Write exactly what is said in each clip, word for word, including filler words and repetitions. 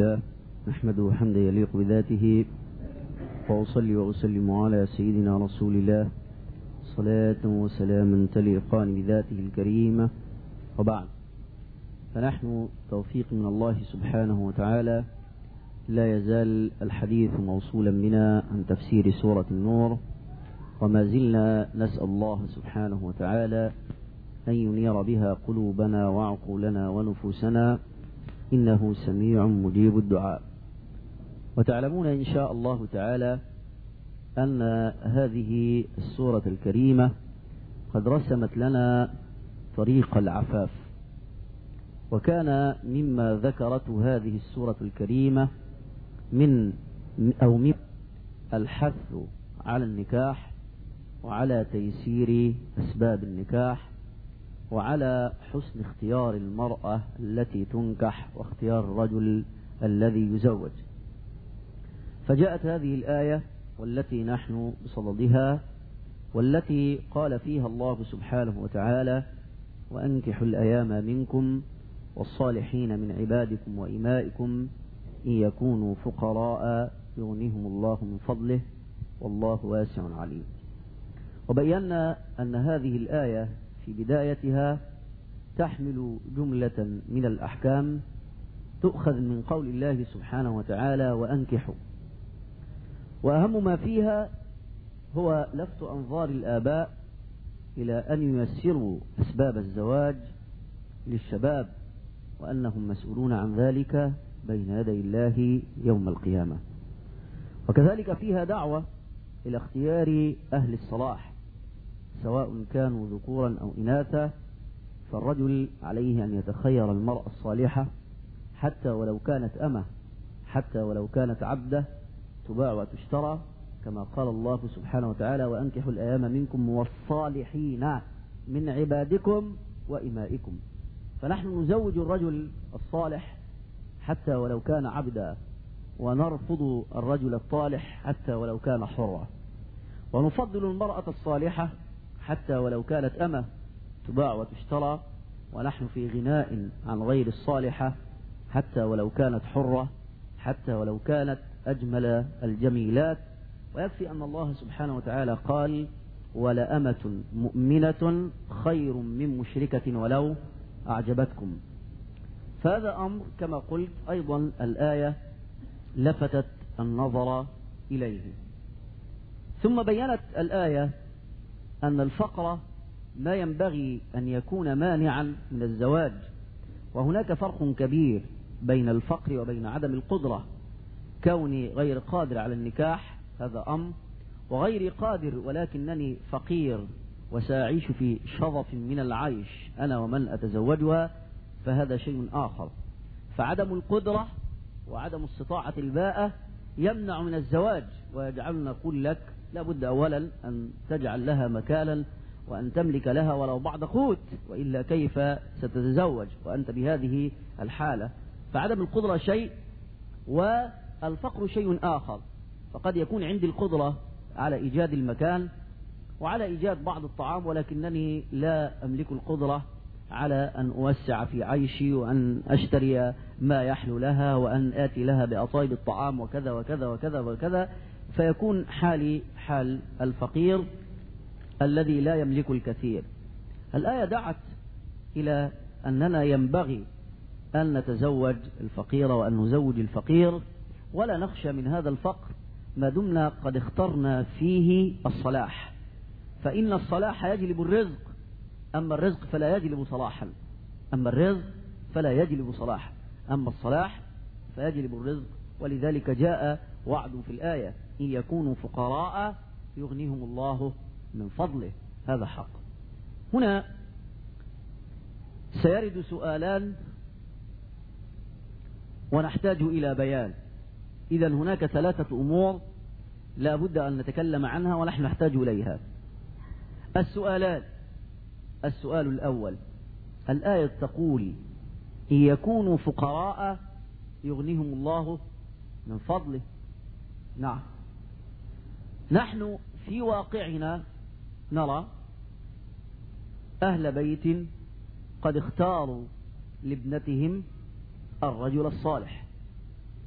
لله نحمده حمدا يليق بذاته، وأصلي وأسلم على سيدنا رسول الله صلاة وسلاما تليقان بذاته الكريمة، وبعد. فنحن توفيق من الله سبحانه وتعالى لا يزال الحديث موصولا بنا عن تفسير سورة النور، وما زلنا نسأل الله سبحانه وتعالى أن ينير بها قلوبنا وعقولنا ونفوسنا، إنه سميع مجيب الدعاء. وتعلمون إن شاء الله تعالى أن هذه السورة الكريمة قد رسمت لنا طريق العفاف، وكان مما ذكرته هذه السورة الكريمة من أو من الحث على النكاح، وعلى تيسير أسباب النكاح، وعلى حسن اختيار المرأة التي تنكح واختيار الرجل الذي يزوج. فجاءت هذه الآية والتي نحن بصددها، والتي قال فيها الله سبحانه وتعالى: وأنكحوا الأيام منكم والصالحين من عبادكم وإمائكم إن يكونوا فقراء يغنيهم الله من فضله والله واسع عليم. وبينا أن هذه الآية في بدايتها تحمل جملة من الأحكام تؤخذ من قول الله سبحانه وتعالى: وأنكحوا. وأهم ما فيها هو لفت أنظار الآباء إلى أن ييسروا أسباب الزواج للشباب، وأنهم مسؤولون عن ذلك بين يدي الله يوم القيامة. وكذلك فيها دعوة إلى اختيار أهل الصلاح، سواء كانوا ذكورا أو إناثا، فالرجل عليه أن يتخير المرأة الصالحة حتى ولو كانت أمة، حتى ولو كانت عبدة تباع وتشترى، كما قال الله سبحانه وتعالى: وأنكحوا الأيام منكم والصالحين من عبادكم وإمائكم. فنحن نزوج الرجل الصالح حتى ولو كان عبدا، ونرفض الرجل الطالح حتى ولو كان حرا، ونفضل المرأة الصالحة حتى ولو كانت أمة تباع وتشترى، ونحن في غناء عن غير الصالحة حتى ولو كانت حرة، حتى ولو كانت أجمل الجميلات. ويكفي أن الله سبحانه وتعالى قال: ولأمة مؤمنة خير من مشركة ولو أعجبتكم. فهذا أمر كما قلت أيضا الآية لفتت النظر إليه. ثم بيّنت الآية أن الفقر ما ينبغي أن يكون مانعا من الزواج، وهناك فرق كبير بين الفقر وبين عدم القدرة. كوني غير قادر على النكاح هذا أمر، وغير قادر ولكنني فقير وسأعيش في شظف من العيش أنا ومن أتزوجها فهذا شيء آخر. فعدم القدرة وعدم استطاعة الباءة يمنع من الزواج، ويجعلنا نقول لك لابد أولا أن تجعل لها مكانا وأن تملك لها ولو بعض قوت، وإلا كيف ستتزوج وأنت بهذه الحالة؟ فعدم القدرة شيء والفقر شيء آخر. فقد يكون عندي القدرة على إيجاد المكان وعلى إيجاد بعض الطعام، ولكنني لا أملك القدرة على أن أوسع في عيشي وأن أشتري ما يحلو لها وأن آتي لها بأطايب الطعام وكذا وكذا وكذا وكذا. فيكون حالي حال الفقير الذي لا يملك الكثير. الآية دعت إلى أننا ينبغي أن نتزوج الفقير وأن نزوج الفقير، ولا نخشى من هذا الفقر ما دمنا قد اخترنا فيه الصلاح. فإن الصلاح يجلب الرزق، أما الرزق فلا يجلب صلاحا. أما الرزق فلا يجلب صلاحا، أما الصلاح فيجلب الرزق. ولذلك جاء وعد في الآية: إن يكونوا فقراء يغنيهم الله من فضله. هذا حق. هنا سيرد سؤالان ونحتاج إلى بيان. إذن هناك ثلاثة أمور لا بد أن نتكلم عنها ونحن نحتاج إليها. السؤالان: السؤال الأول، الآية تقول: إن يكونوا فقراء يغنيهم الله من فضله. نعم، نحن في واقعنا نرى أهل بيت قد اختاروا لابنتهم الرجل الصالح،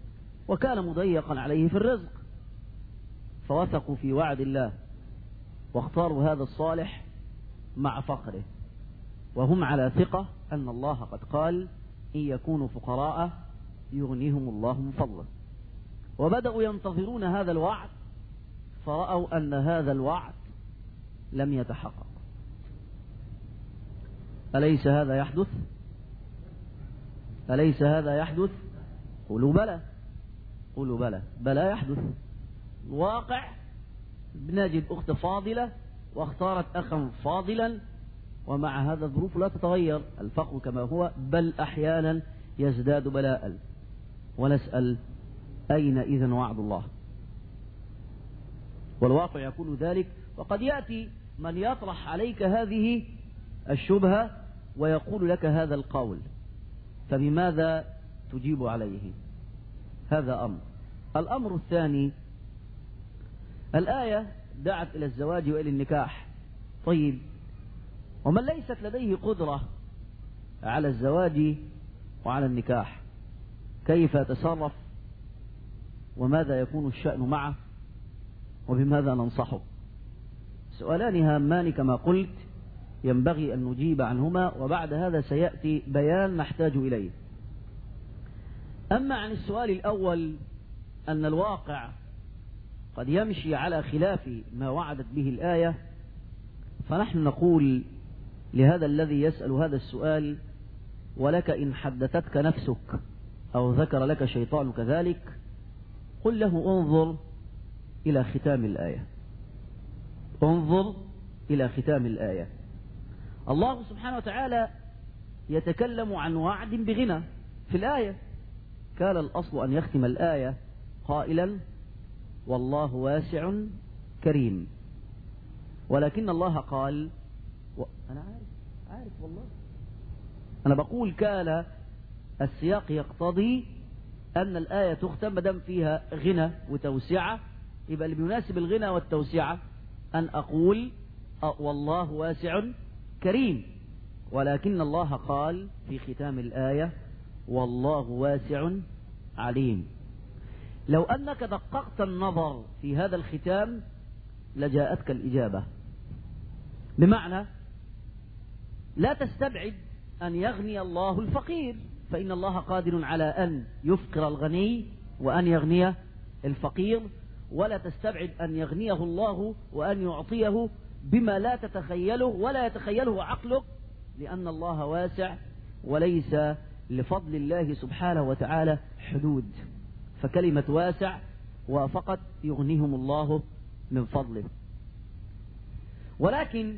وكان مضيقا عليه في الرزق، فوثقوا في وعد الله واختاروا هذا الصالح مع فقره، وهم على ثقة أن الله قد قال إن يكونوا فقراء يغنيهم الله من فضله، وبدأوا ينتظرون هذا الوعد، فرأوا أن هذا الوعد لم يتحقق. أليس هذا يحدث؟ أليس هذا يحدث؟ قولوا بلى، قولوا بلى، بلى يحدث. واقع بنجد أخت فاضلة واختارت أخا فاضلا، ومع هذا الظروف لا تتغير، الفقر كما هو، بل أحيانا يزداد بلاء. ونسأل أين إذن وعد الله؟ والواقع يقول ذلك. وقد يأتي من يطرح عليك هذه الشبهة ويقول لك هذا القول، فبماذا تجيب عليه؟ هذا أمر. الأمر الثاني، الآية دعت إلى الزواج وإلى النكاح. طيب، ومن ليست لديه قدرة على الزواج وعلى النكاح كيف يتصرف؟ وماذا يكون الشأن معه؟ وبماذا ننصحه؟ سؤالان هامان كما قلت ينبغي أن نجيب عنهما، وبعد هذا سيأتي بيان نحتاج إليه. أما عن السؤال الأول أن الواقع قد يمشي على خلاف ما وعدت به الآية، فنحن نقول لهذا الذي يسأل هذا السؤال: ولك إن حدثتك نفسك أو ذكر لك شيطان كذلك، قل له انظر إلى ختام الآية، انظر إلى ختام الآية. الله سبحانه وتعالى يتكلم عن وعد بغنى في الآية، كان الأصل أن يختم الآية قائلا والله واسع كريم، ولكن الله قال و... أنا عارف عارف والله أنا بقول كان السياق يقتضي أن الآية تختم مدام فيها غنى وتوسعة، يبقى اللي بيناسب الغنى والتوسعة أن أقول والله واسع كريم، ولكن الله قال في ختام الآية والله واسع عليم. لو أنك دققت النظر في هذا الختام لجاءتك الإجابة، بمعنى لا تستبعد أن يغني الله الفقير، فإن الله قادر على أن يفقر الغني وأن يغني الفقير، ولا تستبعد أن يغنيه الله وأن يعطيه بما لا تتخيله ولا يتخيله عقلك، لأن الله واسع وليس لفضل الله سبحانه وتعالى حدود، فكلمة واسع وفقط يغنيهم الله من فضله. ولكن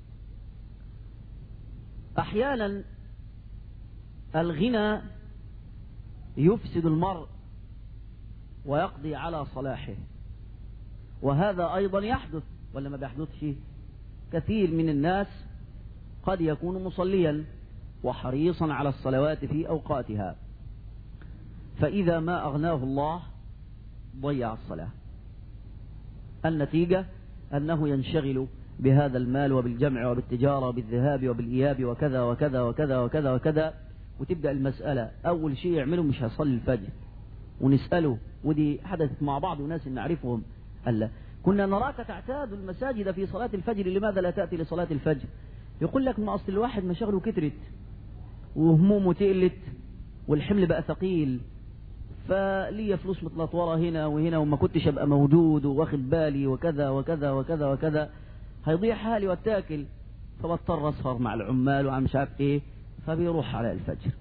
أحيانا الغنى يفسد المرء ويقضي على صلاحه، وهذا أيضا يحدث ولا ما بيحدثش؟ كثير من الناس قد يكون مصليا وحريصا على الصلوات في أوقاتها، فإذا ما أغناه الله ضيع الصلاة. النتيجة أنه ينشغل بهذا المال وبالجمع وبالتجارة وبالذهاب وبالإياب وكذا وكذا وكذا وكذا وكذا، وتبدأ المسألة أول شيء يعمله مش هيصلي الفجر، ونسأله، ودي حدثت مع بعض وناس نعرفهم، ألا كنا نراك تعتاد المساجد في صلاة الفجر، لماذا لا تأتي لصلاة الفجر؟ يقول لك ما أصل الواحد مشاغله كترت وهمومه تقلت والحمل بقى ثقيل، فليه فلوس متلطورة هنا وهنا وما كنتش أبقى موجود واخد بالي وكذا وكذا وكذا وكذا، هيضيع حالي واتاكل، فبضطر أسهر مع العمال وعم مش عارف إيه، فبيروح على الفجر.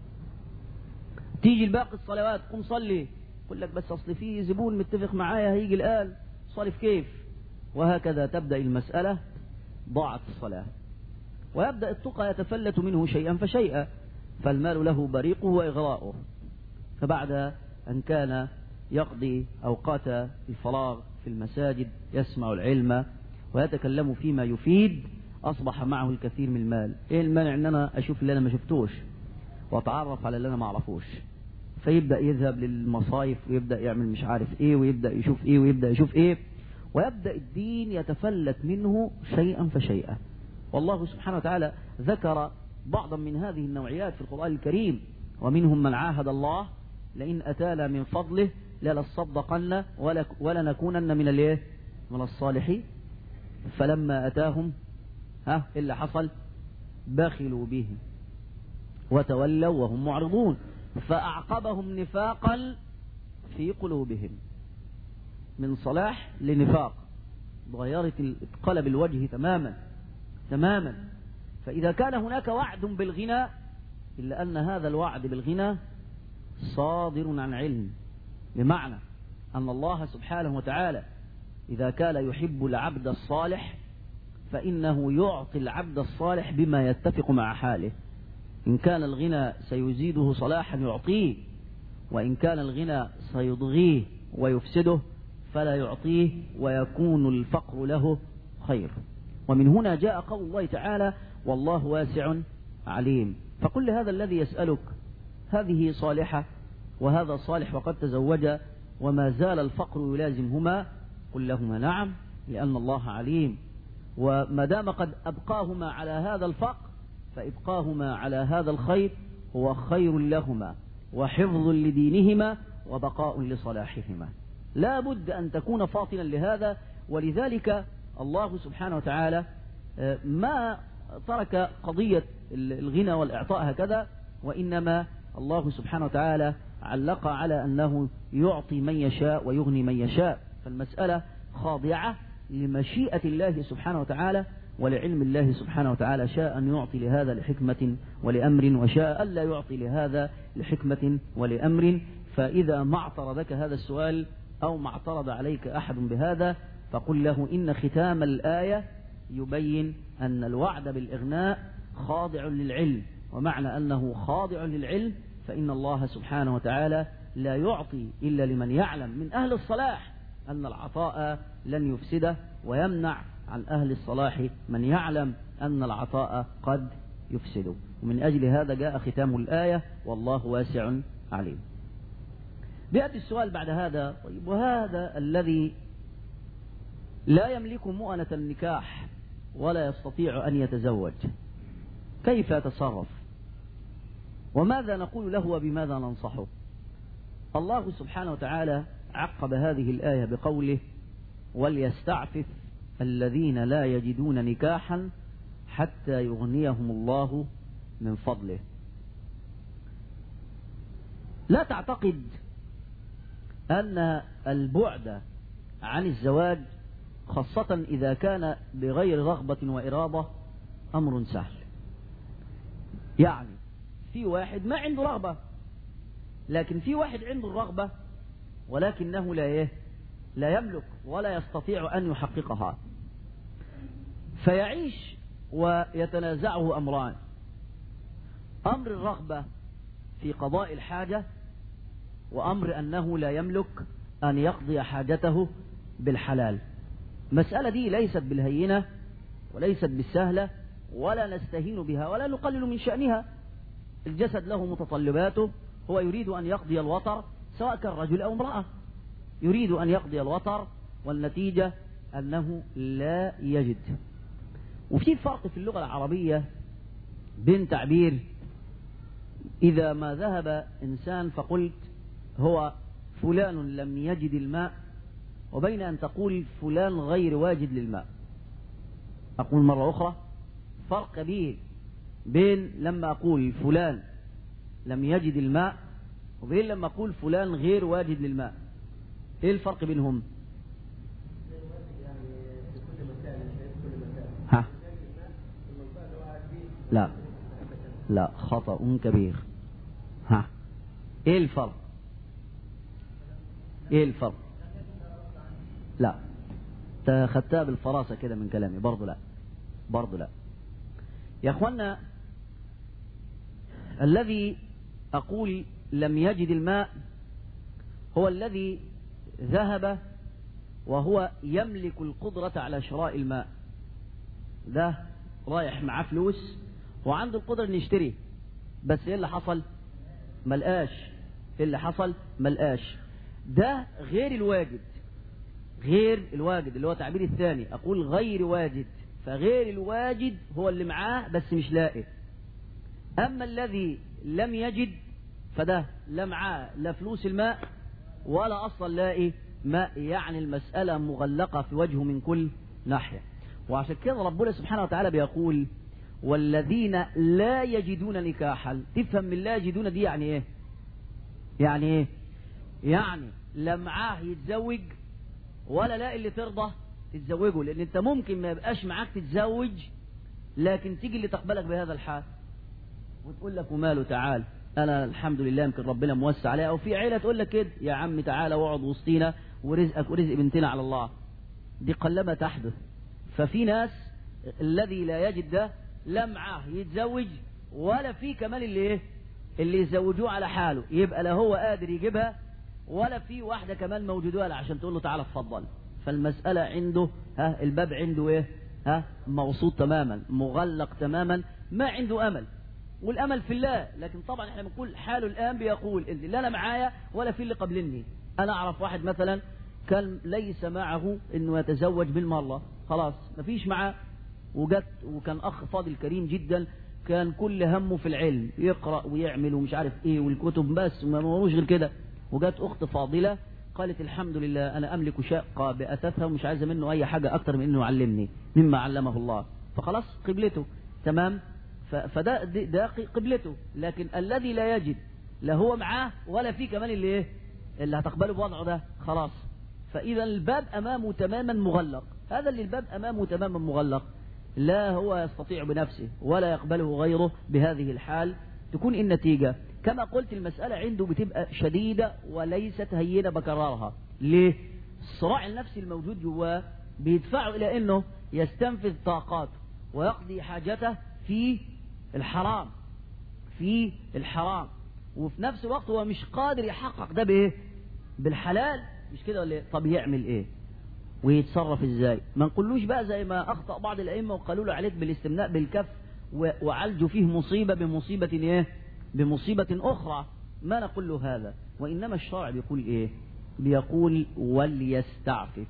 تيجي الباقي الصلوات قم صلي، يقول لك بس أصل في زبون متفق معايا هيجي الآن، صلي كيف؟ وهكذا تبدأ المسألة، ضاعت الصلاة، ويبدأ التقى يتفلت منه شيئا فشيئا، فالمال له بريقه وإغراؤه. فبعد أن كان يقضي أوقات الفراغ في المساجد يسمع العلم ويتكلم فيما يفيد، أصبح معه الكثير من المال. إيه المانع أن أنا أشوف اللي أنا ما شفتوش وأتعرف على اللي أنا ما أعرفوش؟ فيبدأ يذهب للمصايف ويبدأ يعمل مش عارف إيه ويبدأ يشوف إيه ويبدأ يشوف إيه، ويبدأ الدين يتفلت منه شيئا فشيئا. والله سبحانه وتعالى ذكر بعضا من هذه النوعيات في القرآن الكريم: ومنهم من عاهد الله لئن أتانا من فضله لنصدقن ولنكونن من الايه من الصالحين. فلما أتاهم ها اللي حصل بخلوا به وتولوا وهم معرضون فأعقبهم نفاقا في قلوبهم، من صلاح لنفاق، تغيرت قلب الوجه تماما تماما. فإذا كان هناك وعد بالغنى إلا أن هذا الوعد بالغنى صادر عن علم، بمعنى أن الله سبحانه وتعالى إذا كان يحب العبد الصالح فإنه يعطي العبد الصالح بما يتفق مع حاله. إن كان الغنى سيزيده صلاحا يعطيه، وإن كان الغنى سيضغيه ويفسده فلا يعطيه، ويكون الفقر له خير. ومن هنا جاء قول الله تعالى والله واسع عليم. فقل هذا الذي يسألك هذه صالحة وهذا صالح وقد تزوج وما زال الفقر يلازمهما، قل لهما نعم لأن الله عليم، وما دام قد أبقاهما على هذا الفقر فإبقاهما على هذا الخير هو خير لهما وحفظ لدينهما وبقاء لصلاحهما. لا بد أن تكون فاطنا لهذا. ولذلك الله سبحانه وتعالى ما ترك قضية الغنى والإعطاء هكذا، وإنما الله سبحانه وتعالى علق على أنه يعطي من يشاء ويغني من يشاء. فالمسألة خاضعة لمشيئة الله سبحانه وتعالى ولعلم الله سبحانه وتعالى، شاء أن يعطي لهذا لحكمة ولأمر، وشاء ألا يعطي لهذا لحكمة ولأمر. فإذا ما اعترضك هذا السؤال أو ما اعترض عليك أحد بهذا فقل له إن ختام الآية يبين أن الوعد بالإغناء خاضع للعلم، ومعنى أنه خاضع للعلم فإن الله سبحانه وتعالى لا يعطي إلا لمن يعلم من أهل الصلاح أن العطاء لن يفسده، ويمنع عن أهل الصلاح من يعلم أن العطاء قد يفسده. ومن أجل هذا جاء ختام الآية والله واسع عليم. بيأتي السؤال بعد هذا، طيب وهذا الذي لا يملك مؤنة النكاح ولا يستطيع أن يتزوج كيف يتصرف؟ وماذا نقول له وبماذا ننصحه؟ الله سبحانه وتعالى عقب هذه الآية بقوله وليستعفف الذين لا يجدون نكاحا حتى يغنيهم الله من فضله. لا تعتقد أن البعد عن الزواج خاصة إذا كان بغير رغبة وإرادة أمر سهل. يعني في واحد ما عنده رغبة، لكن في واحد عنده الرغبة ولكنه لا يه لا يملك ولا يستطيع أن يحققها، فيعيش ويتنازعه أمران: أمر الرغبة في قضاء الحاجة، وأمر أنه لا يملك أن يقضي حاجته بالحلال. مسألة دي ليست بالهينة وليست بالسهلة ولا نستهين بها ولا نقلل من شأنها. الجسد له متطلباته، هو يريد أن يقضي الوطر سواء كان رجل أو امرأة، يريد أن يقضي الوطر والنتيجة أنه لا يجد. وفي فرق في اللغة العربية بين تعبير إذا ما ذهب إنسان فقلت هو فلان لم يجد الماء، وبين أن تقول فلان غير واجد للماء. أقول مرة أخرى فرق كبير بين لما أقول فلان لم يجد الماء وبين لما أقول فلان غير واجد للماء. إيه الفرق بينهم؟ ها؟ لا لا خطأ كبير. ها؟ إيه الفرق؟ إيه الفرق؟ لا خدتها بالفراسة كده من كلامي. برضو لا برضو لا يا أخوانا. الذي أقول لم يجد الماء هو الذي ذهب وهو يملك القدرة على شراء الماء. ده رايح معاه فلوس وعنده القدرة ان يشتري، بس ايه اللي حصل؟ ملقاش. ايه اللي حصل؟ ملقاش. ده غير الواجد، غير الواجد اللي هو تعبير الثاني. أقول غير واجد، فغير الواجد هو اللي معاه بس مش لاقي. أما الذي لم يجد فده لا معاه لا فلوس الماء ولا أصلا لاقي ماء، يعني المسألة مغلقة في وجهه من كل ناحية. وعشان كده ربنا سبحانه وتعالى بيقول والذين لا يجدون نكاحا. تفهم من لا يجدون دي يعني ايه؟ يعني ايه؟ يعني لا معاه يتزوج ولا لاقي اللي ترضى تتزوجه، لان انت ممكن ما يبقاش معاك تتزوج لكن تيجي اللي تقبلك بهذا الحال وتقول لك وماله تعال انا الحمد لله يمكن ربنا موسع عليها، او في عيله تقول لك كده يا عم تعالى واقعد وسطينا ورزقك ورزق بنتنا على الله. دي قلما تحدث. ففي ناس الذي لا يجد ده لا معاه يتزوج ولا في كمان اللي ايه اللي يزوجوه على حاله، يبقى لا هو قادر يجيبها ولا في واحده كمان موجوده له عشان تقول له تعالى اتفضل. فالمساله عنده ها الباب عنده ايه ها موصود تماما، مغلق تماما، ما عنده امل. والامل في الله، لكن طبعا احنا بنقول حاله الان بيقول ان لا انا معايا ولا في اللي قبلني. انا اعرف واحد مثلا كان ليس معه انه يتزوج بالمره، خلاص مفيش معاه، وجت وكان اخ فاضل كريم جدا، كان كل همه في العلم، يقرا ويعمل ومش عارف ايه والكتب بس وما مروش غير كده. وجت اخت فاضله قالت الحمد لله انا املك شقه بأثاثها ومش عايزه منه اي حاجه اكتر من انه يعلمني مما علمه الله، فخلاص قبلته تمام. فده ده قبلته. لكن الذي لا يجد لا هو معاه ولا في كمان اللي ايه اللي هتقبله بوضعه ده، خلاص. فاذا الباب امامه تماما مغلق. هذا اللي الباب امامه تماما مغلق لا هو يستطيع بنفسه ولا يقبله غيره بهذه الحال، تكون النتيجة كما قلت المسألة عنده بتبقى شديدة وليست هينة بكررها. ليه؟ الصراع النفسي الموجود جواه بيدفعه إلى أنه يستنفذ طاقاته ويقضي حاجته في الحرام في الحرام وفي نفس الوقت هو مش قادر يحقق ده بإيه؟ بالحلال. مش كده ولا إيه؟ طب يعمل إيه؟ ويتصرف ازاي؟ ما نقولوش بقى زي ما اخطأ بعض الائمه وقالوا له عليك بالاستمناء بالكف وعالجوا فيه مصيبه بمصيبه ايه؟ بمصيبه اخرى. ما نقول له هذا، وانما الشرع بيقول ايه؟ بيقول وليستعفف.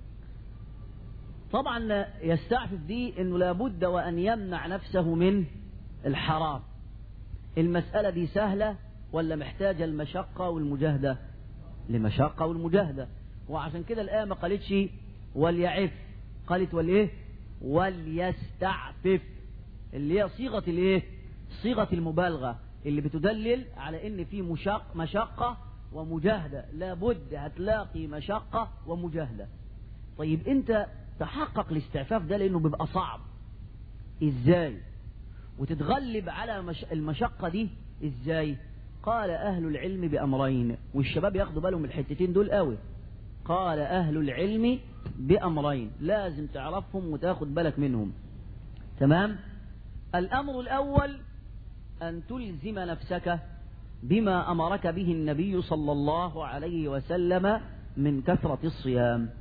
طبعا يستعفف دي انه لابد وان يمنع نفسه من الحرام. المساله دي سهله ولا محتاجه المشقه والمجاهده؟ لمشقه والمجاهده. وعشان كده الآية ما قالتش وليعف، قالت وليه؟ وليستعفف، اللي هي صيغة الايه؟ صيغة المبالغة اللي بتدلل على ان في مشق مشقة ومجاهدة، لابد هتلاقي مشقة ومجاهدة. طيب انت تحقق الاستعفاف ده لانه بيبقى صعب ازاي؟ وتتغلب على مش... المشقة دي ازاي؟ قال اهل العلم بأمرين، والشباب ياخدوا بالهم الحتتين دول قوي. قال أهل العلم بأمرين لازم تعرفهم وتاخد بالك منهم تمام. الأمر الأول أن تلزم نفسك بما أمرك به النبي صلى الله عليه وسلم من كثرة الصيام،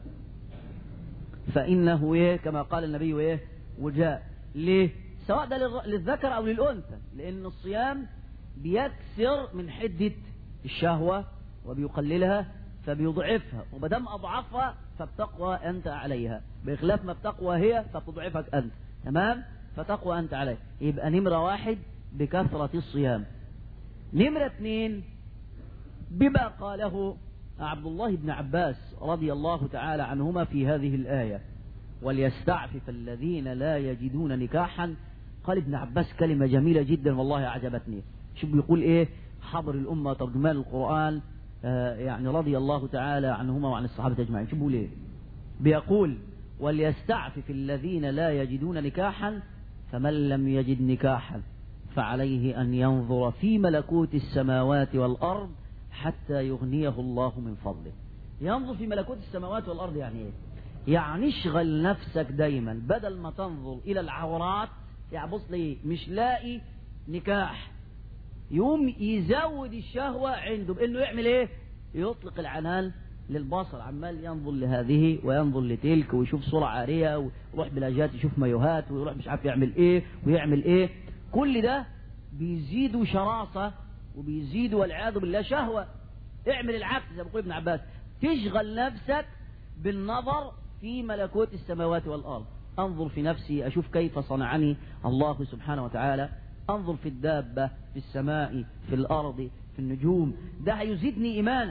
فإنه إيه كما قال النبي إيه وجاء ليه؟ سواء ده للذكر أو للأنثى، لأن الصيام بيكسر من حدة الشهوة وبيقللها فبيضعفها، ومدام أضعفها فبتقوى أنت عليها، بخلاف ما بتقوى هي فبتضعفك أنت تمام. فتقوى أنت عليها. يبقى نمرة واحد بكثرة الصيام. نمرة اثنين بما قاله عبد الله بن عباس رضي الله تعالى عنهما في هذه الآية وليستعفف الذين لا يجدون نكاحا. قال ابن عباس كلمة جميلة جدا والله أعجبتني. شوف بيقول إيه حبر الأمة ترجمان القرآن آه يعني رضي الله تعالى عنهما وعن الصحابة أجمعين. شوف بيقول إيه؟ بيقول وليستعفف الذين لا يجدون نكاحا فمن لم يجد نكاحا فعليه أن ينظر في ملكوت السماوات والأرض حتى يغنيه الله من فضله. ينظر في ملكوت السماوات والأرض يعني إيه؟ يعني اشغل نفسك دايما بدل ما تنظر إلى العورات. يعني بص لي مش لاقي نكاح يوم يزود الشهوة عنده بأنه يعمل إيه؟ يطلق العنان للبصر، عمال ينظر لهذه وينظر لتلك ويشوف صورة عارية ويروح بلاجات يشوف مايوهات ويروح مش عارف يعمل إيه ويعمل إيه. كل ده بيزيدوا شراسة وبيزيدوا والعياذ بالله شهوة. اعمل العكس زي ما بيقول ابن عباس، تشغل نفسك بالنظر في ملكوت السماوات والأرض. انظر في نفسي أشوف كيف صنعني الله سبحانه وتعالى، انظر في الدابة في السماء في الأرض في النجوم، ده هيزيدني إيمانا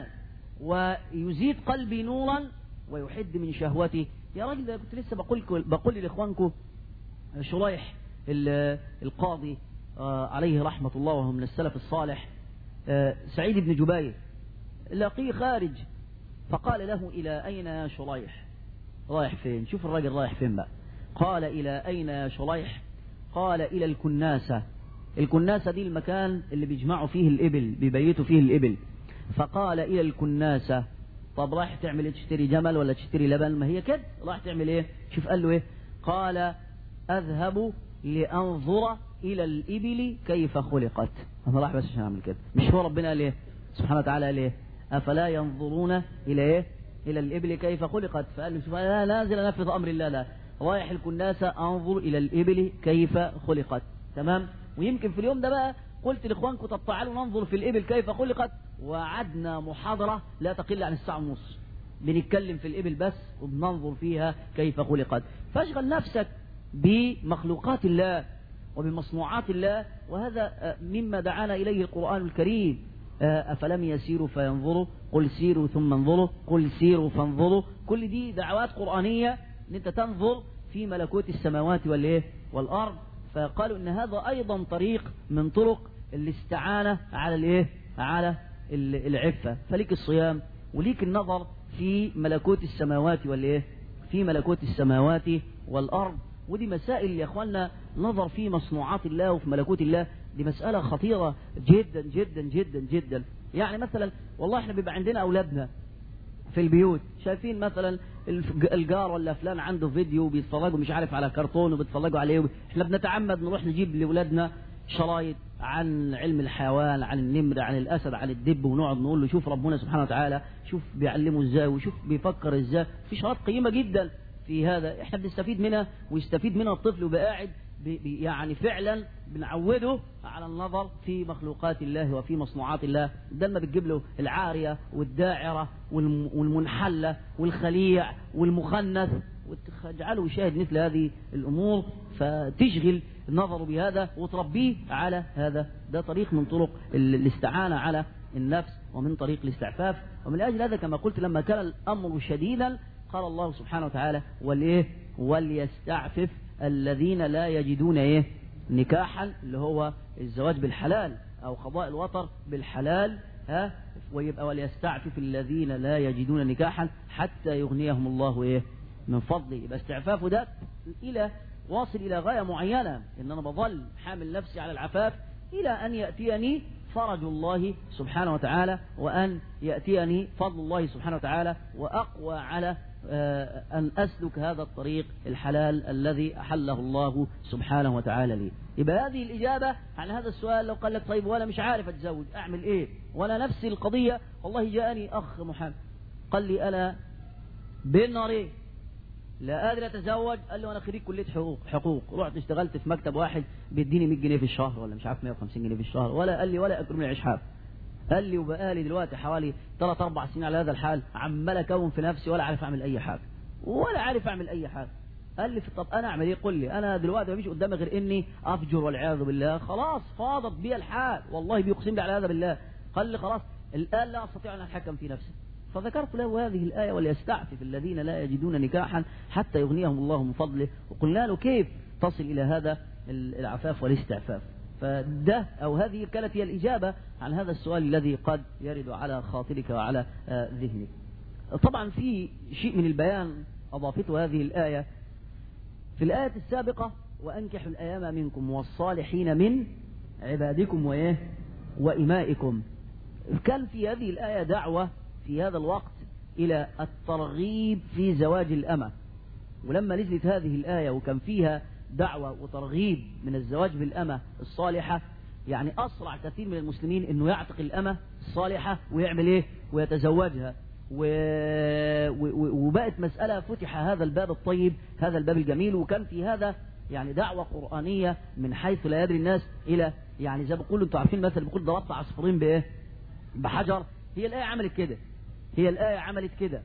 ويزيد قلبي نورا ويحد من شهوتي. يا راجل ده كنت لسه بقول بقول لإخوانكم شريح القاضي عليه رحمة الله وهو من السلف الصالح، سعيد بن جبير لقيه خارج فقال له: إلى أين يا شريح؟ رايح فين؟ شوف الراجل رايح فين بقى. قال: إلى أين يا شريح؟ قال: إلى الكناسة. الكناسة دي المكان اللي بيجمعوا فيه الإبل، بيبيتوا فيه الإبل. فقال: إلى الكناسة. طب رايح تعمل ايه؟ تشتري جمل ولا تشتري لبن؟ ما هي كده. رايح تعمل ايه؟ شوف قال له ايه؟ قال: أذهب لأنظر إلى الإبل كيف خلقت. أنا رايح بس عشان أعمل كده. مش هو ربنا قال ايه سبحانه وتعالى؟ قال ايه؟ أفلا ينظرون إلى ايه؟ إلى الإبل كيف خلقت. فقال له سبحانه: لا نازل أنفذ أمر الله. لا، رايح الكناسة أنظر إلى الإبل كيف خلقت. تمام. ويمكن في اليوم ده بقى قلت لإخوانكم: طب تعالوا ننظر في الإبل كيف خلقت. وعدنا محاضرة لا تقل عن الساعة ونص بنتكلم في الإبل بس وبننظر فيها كيف خلقت. فاشغل نفسك بمخلوقات الله وبمصنوعات الله، وهذا مما دعانا إليه القرآن الكريم. أفلم يسيروا فينظروا، قل سيروا ثم انظروا، قل سيروا فانظروا. كل دي دعوات قرآنية ان انت تنظر في ملكوت السماوات والايه والأرض. فقالوا ان هذا ايضا طريق من طرق الاستعانة على الايه على العفة. فليك الصيام وليك النظر في ملكوت السماوات والايه في ملكوت السماوات والأرض. ودي مسائل يا اخوانا، نظر في مصنوعات الله وفي ملكوت الله، دي مسألة خطيرة جدا جدا جدا جدا. يعني مثلا والله احنا بيبقى عندنا اولادنا في البيوت شايفين مثلا الجار ولا فلان عنده فيديو بيتفرجوا مش عارف على كرتون وبيتفرجوا عليه. احنا بنتعمد نروح نجيب لاولادنا شرايط عن علم الحيوان، عن النمر، عن الاسد، عن الدب، ونقعد نقول له شوف ربنا سبحانه وتعالى، شوف بيعلمه ازاي وشوف بيفكر ازاي. في شرايط قيمة جدا في هذا احنا بنستفيد منها ويستفيد منها الطفل وبقى قاعد يعني فعلا بنعوده على النظر في مخلوقات الله وفي مصنوعات الله. ده ما بتجيب له العارية والداعرة والمنحلة والخليع والمخنث وتجعله يشاهد مثل هذه الأمور، فتشغل نظره بهذا وتربيه على هذا. ده طريق من طرق الاستعانة على النفس ومن طريق الاستعفاف. ومن أجل هذا كما قلت لما كان الأمر شديدا قال الله سبحانه وتعالى: والإيه وليستعفف الذين لا يجدون إيه نكاحا، اللي هو الزواج بالحلال أو قضاء الوطر بالحلال. ها ويبقى وليستعفف الذين لا يجدون نكاحا حتى يغنيهم الله إيه من فضله. يبقى استعفافه ده إلى واصل إلى غاية معينة، إن أنا بظل حامل نفسي على العفاف إلى أن يأتيني فرج الله سبحانه وتعالى، وأن يأتيني فضل الله سبحانه وتعالى، وأقوى على أن أسلك هذا الطريق الحلال الذي أحله الله سبحانه وتعالى لي. يبقى هذه الإجابة عن هذا السؤال. لو قال لك طيب وأنا مش عارف أتزوج أعمل إيه؟ وأنا نفس القضية. والله جاءني أخ محمد قال لي أنا بين نارين لا قادر أتزوج. قال له أنا خريج كلية حقوق حقوق رحت اشتغلت في مكتب واحد بيديني مية جنيه في الشهر ولا مش عارف مية وخمسين جنيه في الشهر، ولا قال لي ولا أكرمني عيش حاف. قال لي وبقى لي دلوقتي حوالي ثلاث أربع سنين على هذا الحال، عمال أكون في نفسي ولا عارف أعمل أي حاجة ولا عارف أعمل أي حاجة. قال لي طب أنا أعمل إيه؟ قل لي. أنا دلوقتي ما فيش قدامي غير إني أفجر والعياذ بالله. خلاص فاضت بي الحال، والله بيقسم لي على هذا بالله. قال لي خلاص الآن لا أستطيع أن أتحكم في نفسي. فذكرت له هذه الآية: وليستعفف الذين لا يجدون نكاحا حتى يغنيهم الله من فضله. وقلنا له كيف تصل إلى هذا العفاف والاستعفاف. فده أو هذه كانت هي الإجابة عن هذا السؤال الذي قد يرد على خاطرك وعلى ذهنك. طبعا في شيء من البيان أضافته هذه الآية في الآية السابقة: وأنكحوا الأيام منكم والصالحين من عبادكم وإيه وإمائكم. كان في هذه الآية دعوة في هذا الوقت إلى الترغيب في زواج الأمة. ولما نزلت هذه الآية وكان فيها دعوة وترغيب من الزواج بالأمة الصالحة، يعني أسرع كثير من المسلمين إنه يعتق الأمة الصالحة ويعمل إيه ويتزوجها. و... و... وبقت مسألة فتح هذا الباب الطيب، هذا الباب الجميل. وكان في هذا يعني دعوة قرآنية من حيث لا يدري الناس إلى يعني زي بقولوا انتوا عارفين مثل بيقول ضربت عصفورين بإيه بحجر. هي الآية عملت كده هي الآية عملت كده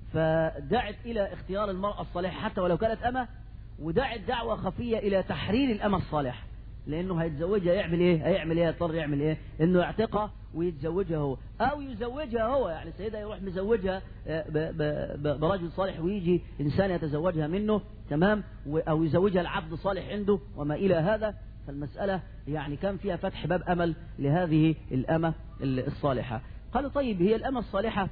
فدعت إلى اختيار المرأة الصالحة حتى ولو كانت أمة، ودعت دعوة خفية إلى تحرير الأمة الصالحة، لأنه هيتزوجها يعمل إيه هيعمل إيه يضطر يعمل إيه إنه يعتقها ويتزوجها هو، أو يزوجها هو، يعني السيدة يروح مزوجها برجل صالح ويجي إنسان يتزوجها منه، تمام، أو يزوجها العبد صالح عنده وما إلى هذا. فالمسألة يعني كان فيها فتح باب أمل لهذه الأمة الصالحة. قالوا طيب هي الأمة الصالحة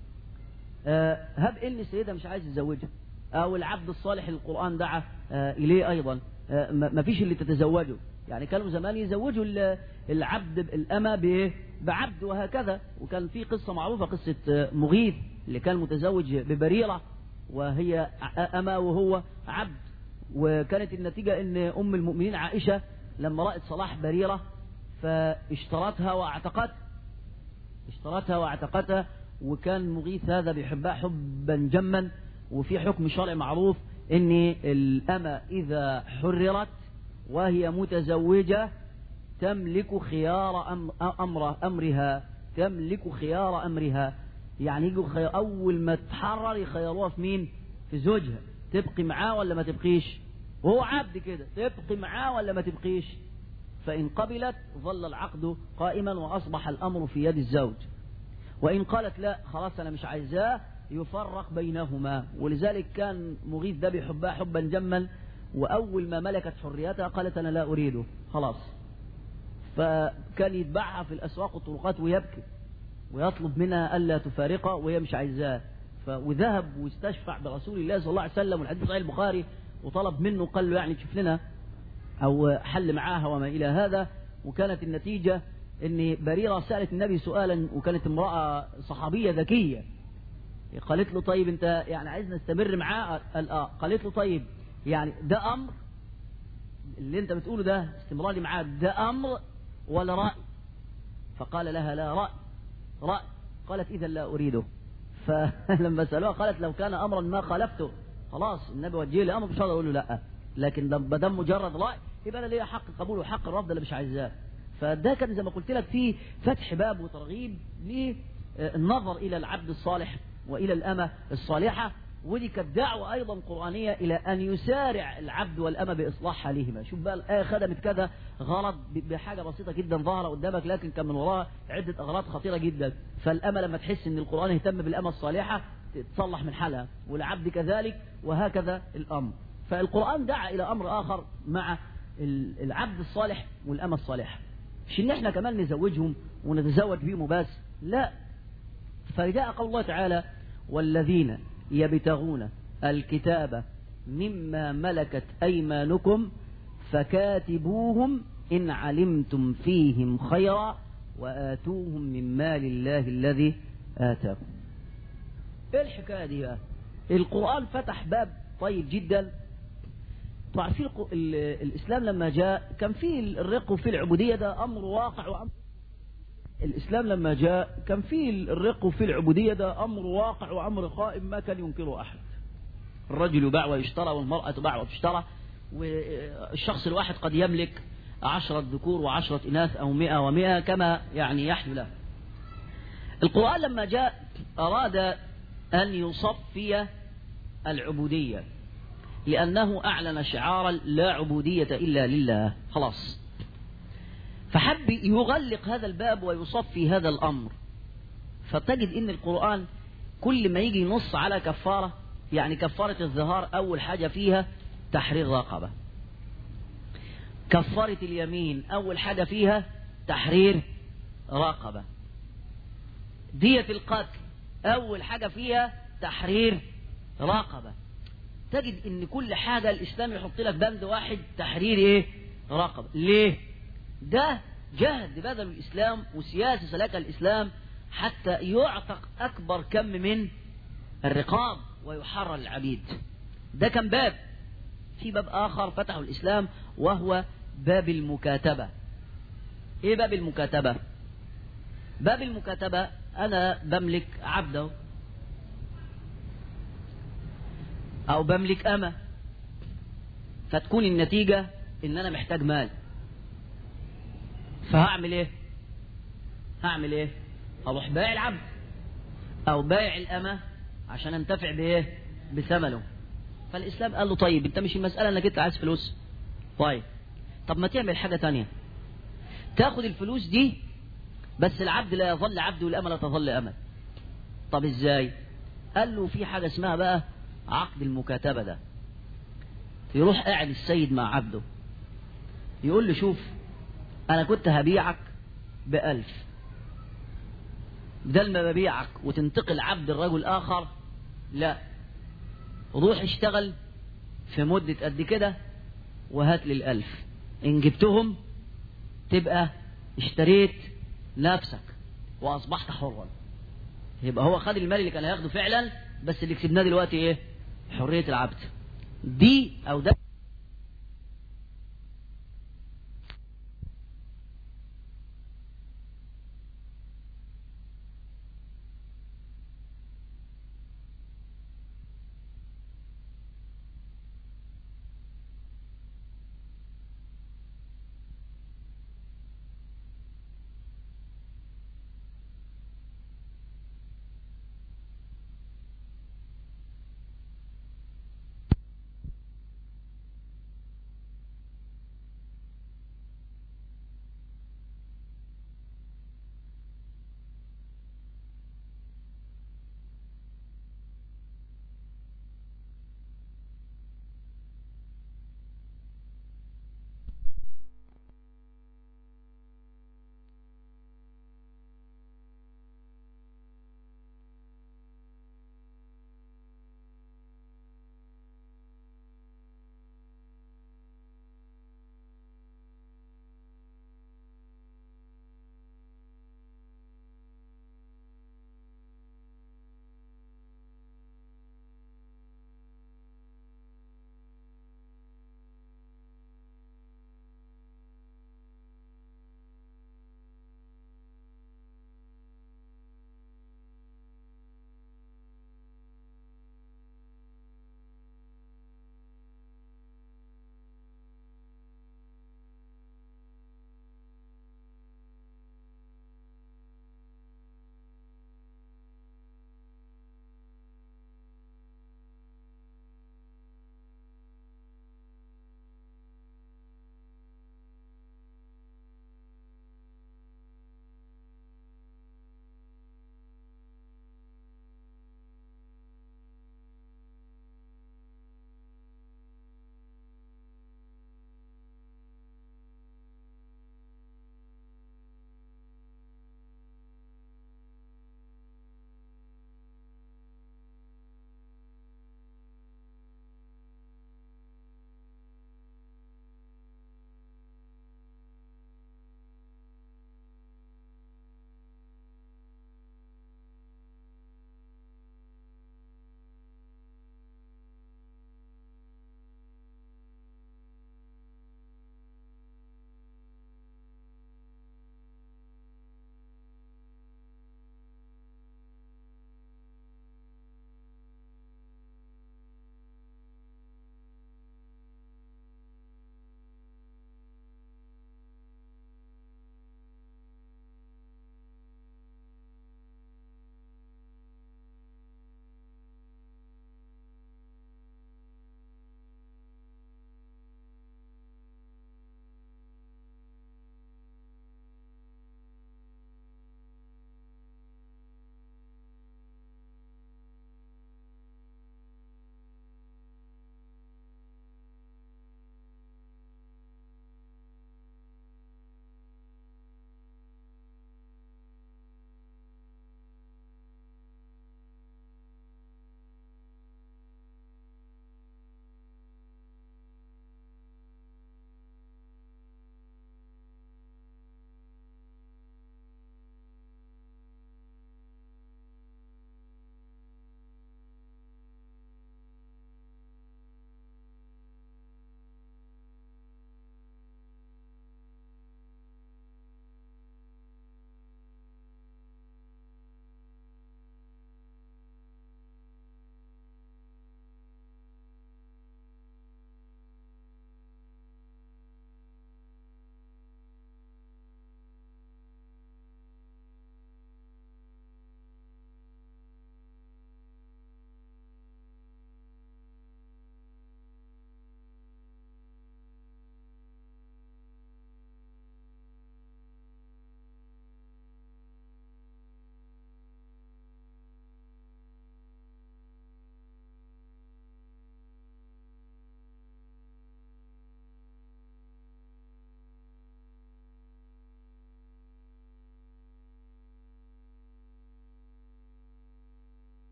آه هب إن السيدة مش عايز يتزوجها، أو العبد الصالح القرآن دعا آه إليه أيضا آه ما فيش اللي تتزوجه، يعني كانوا زمان يزوجوا العبد الأمة بعبد وهكذا. وكان في قصة معروفة، قصة مغيث اللي كان متزوج ببريرة وهي أمة وهو عبد، وكانت النتيجة ان ام المؤمنين عائشة لما رأت صلاح بريرة فاشترتها واعتقتها اشترتها واعتقتها وكان مغيث هذا بيحبها حبا جما. وفي حكم شرعي معروف ان الأمة اذا حررت وهي متزوجة تملك خيار أمر أمرها تملك خيار أمرها يعني يجوا خيار أول ما تحرر يخيروها في مين؟ في زوجها، تبقي معاه ولا ما تبقيش، وهو عبد كده، تبقي معاه ولا ما تبقيش. فإن قبلت ظل العقد قائما وأصبح الأمر في يد الزوج، وإن قالت لا خلاص أنا مش عايزاه يفرق بينهما. ولذلك كان مغيث ده بيحبها حبا جما، وأول ما ملكت حريتها قالت أنا لا أريده خلاص، فكان يتبعها في الأسواق والطرقات ويبكي ويطلب منها ألا تفارقه وهي مش عايزاه. وذهب واستشفع برسول الله صلى الله عليه وسلم، والحديث صحيح البخاري، وطلب منه قال له يعني تشوف لنا أو حل معاها وما إلى هذا. وكانت النتيجة أن بريرة سألت النبي سؤالا، وكانت امرأة صحابية ذكية، قالت له طيب أنت يعني عايز نستمر معاه؟ قال آه. قالت له طيب يعني ده أمر اللي أنت بتقوله ده استمراري معاه ده أمر ولا رأي؟ فقال لها لا رأي رأي. قالت إذا لا أريده. فلما سألوها قالت لو كان أمرا ما خالفته، خلاص النبي وجه لي أمر مش هقدر أقول له لا، لكن ما دام مجرد رأي يبقى أنا ليا حق القبول وحق الرفض اللي مش عايزاه. فده كان زي ما قلت لك فيه فتح باب وترغيب للنظر إلى العبد الصالح وإلى الأمة الصالحة. ودي كانت دعوة أيضا قرآنية إلى أن يسارع العبد والأمة بإصلاح حالهما. شوف بقى الآية خدمت كذا غرض بحاجة بسيطة جدا ظاهرة قدامك، لكن كان من وراها عدة أغراض خطيرة جدا. فالأمة لما تحس أن القرآن اهتم بالأمة الصالحة تصلح من حالها، والعبد كذلك، وهكذا الأمر. فالقرآن دعا إلى أمر آخر مع العبد الصالح والأمة الصالحة، مش إن إحنا كمان نزوجهم ونتزوج بهم بس، لا. فجاء قول الله تعالى والذين يبتغون الكتاب مما ملكت أيمانكم فكاتبوهم إن علمتم فيهم خيرا وآتوهم من مال الله الذي آتاكم. إيه الحكاية دي بقى؟ القرآن فتح باب طيب جدا. تعرفين الإسلام لما جاء كان فيه الرق وفيه العبودية، ده أمر واقع وأمر الإسلام لما جاء كان فيه الرق وفيه العبودية، ده أمر واقع وأمر قائم ما كان ينكره أحد. الرجل يباع ويشترى والمرأة تباع وتشترى، والشخص الواحد قد يملك عشرة ذكور وعشرة إناث أو مئة ومئة كما يعني يحلو له. القرآن لما جاء أراد أن يصفي العبودية، لأنه أعلن شعارا لا عبودية إلا لله، خلاص. فحب يغلق هذا الباب ويصفي هذا الأمر. فتجد إن القرآن كل ما يجي ينص على كفارة، يعني كفارة الظهار أول حاجة فيها تحرير رقبة، كفارة اليمين أول حاجة فيها تحرير رقبة، دية القتل أول حاجة فيها تحرير رقبة. تجد إن كل حاجة الإسلام يحط لك بند واحد تحرير إيه؟ رقبة. ليه؟ ده جهد بذل الإسلام وسياسة سلك الإسلام حتى يعتق أكبر كم من الرقاب ويحرر العبيد. ده كان باب. في باب آخر فتحه الإسلام وهو باب المكاتبة. إيه باب المكاتبة؟ باب المكاتبة أنا بملك عبده أو بملك أمة، فتكون النتيجة إن أنا محتاج مال، فهعمل إيه؟ هعمل إيه؟ أروح بايع العبد أو بايع الأمة عشان أنتفع بإيه؟ بثمنه. فالإسلام قال له طيب أنت مش المسألة أنك أنت عايز فلوس، طيب طب ما تعمل حاجة تانية، تاخد الفلوس دي بس العبد لا يظل عبد والأمة لا تظل أمة. طب ازاي؟ قال له في حاجة اسمها بقى عقد المكاتبة. ده يروح قاعد السيد مع عبده يقول له شوف أنا كنت هبيعك بألف، بدل ما ببيعك وتنتقل عبد الرجل آخر، لا، روح اشتغل في مدة قد كده وهات لي الألف، إن جبتهم تبقى اشتريت نفسك وأصبحت حرا. يبقى هو خد المال اللي كان هياخده فعلا، بس اللي كسبناه دلوقتي ايه؟ حرية العبد. دي أو ده